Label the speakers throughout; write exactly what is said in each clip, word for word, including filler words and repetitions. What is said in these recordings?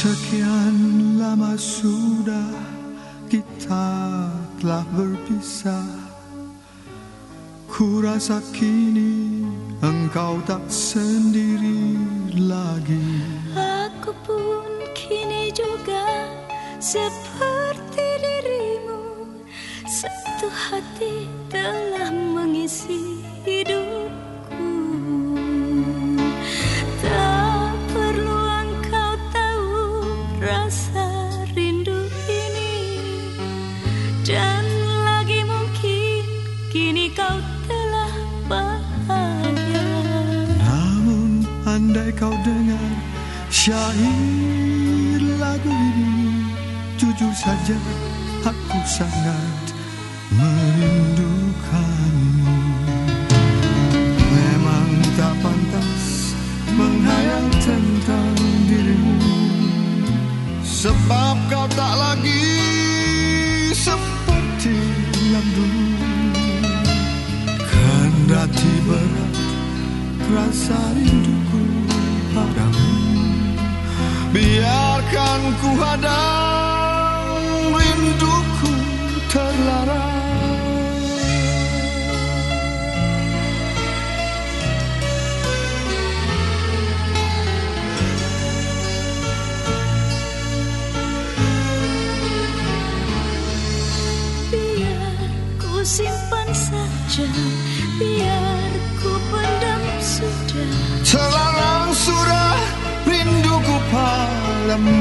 Speaker 1: Sekian lama sudah kita telah berpisah. Ku rasa kini engkau tak sendiri lagi.
Speaker 2: Aku pun kini juga seperti dirimu. Satu hati telah mengisi hidupku. Tak perlu engkau tahu rasa rindu ini. Dan lagi mungkin kini kau telah bahagia.
Speaker 1: Namun andai kau dengar syair lagu ini, jujur saja aku sangat merindukanmu. Memang tak pantas menghayal tentang dirimu, sebab kau tak lagi seperti yang dulu. Kendati berat rasa rinduku padamu, biarkan ku hadang rinduku terlarang.
Speaker 2: Biar ku simpan saja, biar ku pendam sudah.
Speaker 1: Terlarang sudah rinduku padamu.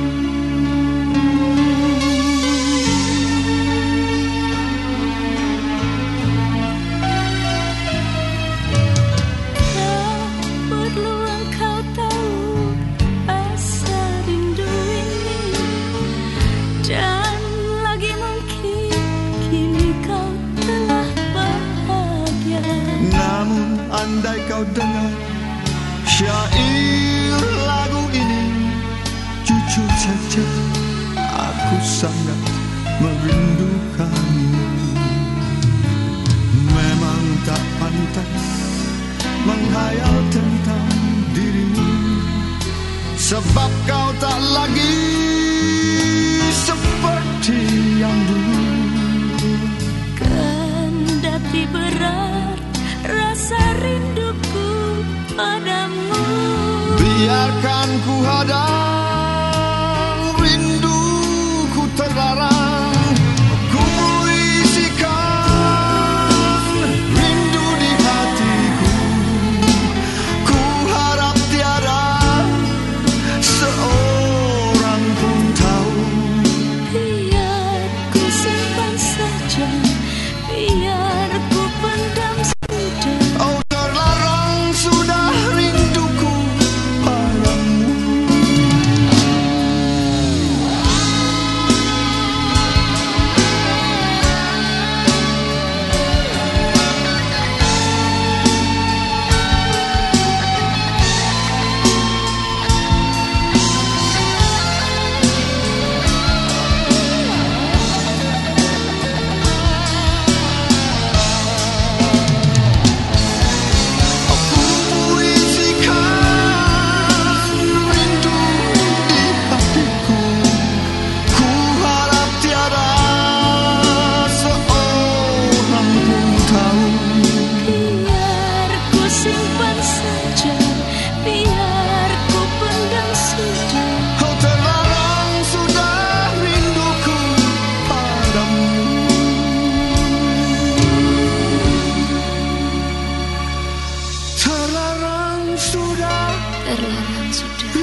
Speaker 2: Tak perlu engkau tahu rasa rindu ini. Dan lagi mungkin kini kau telah bahagia.
Speaker 1: Namun andai kau dengar syair lagu ini, jujur saja aku sangat merindukanmu. Memang tak pantas menghayal tentang dirimu, sebab kau tak lagi seperti yang dulu.
Speaker 2: Kendati berat rasa rinduku padamu,
Speaker 1: biarkan ku hadang rinduku terlarang. Ku isikan rindu di hatiku. Ku harap tiada seorang pun tahu.
Speaker 2: biar ku simpan saja, biar ku pendam sudah.
Speaker 1: Oh, terlarang sudah rinduku padamu.
Speaker 2: Terlarang sudah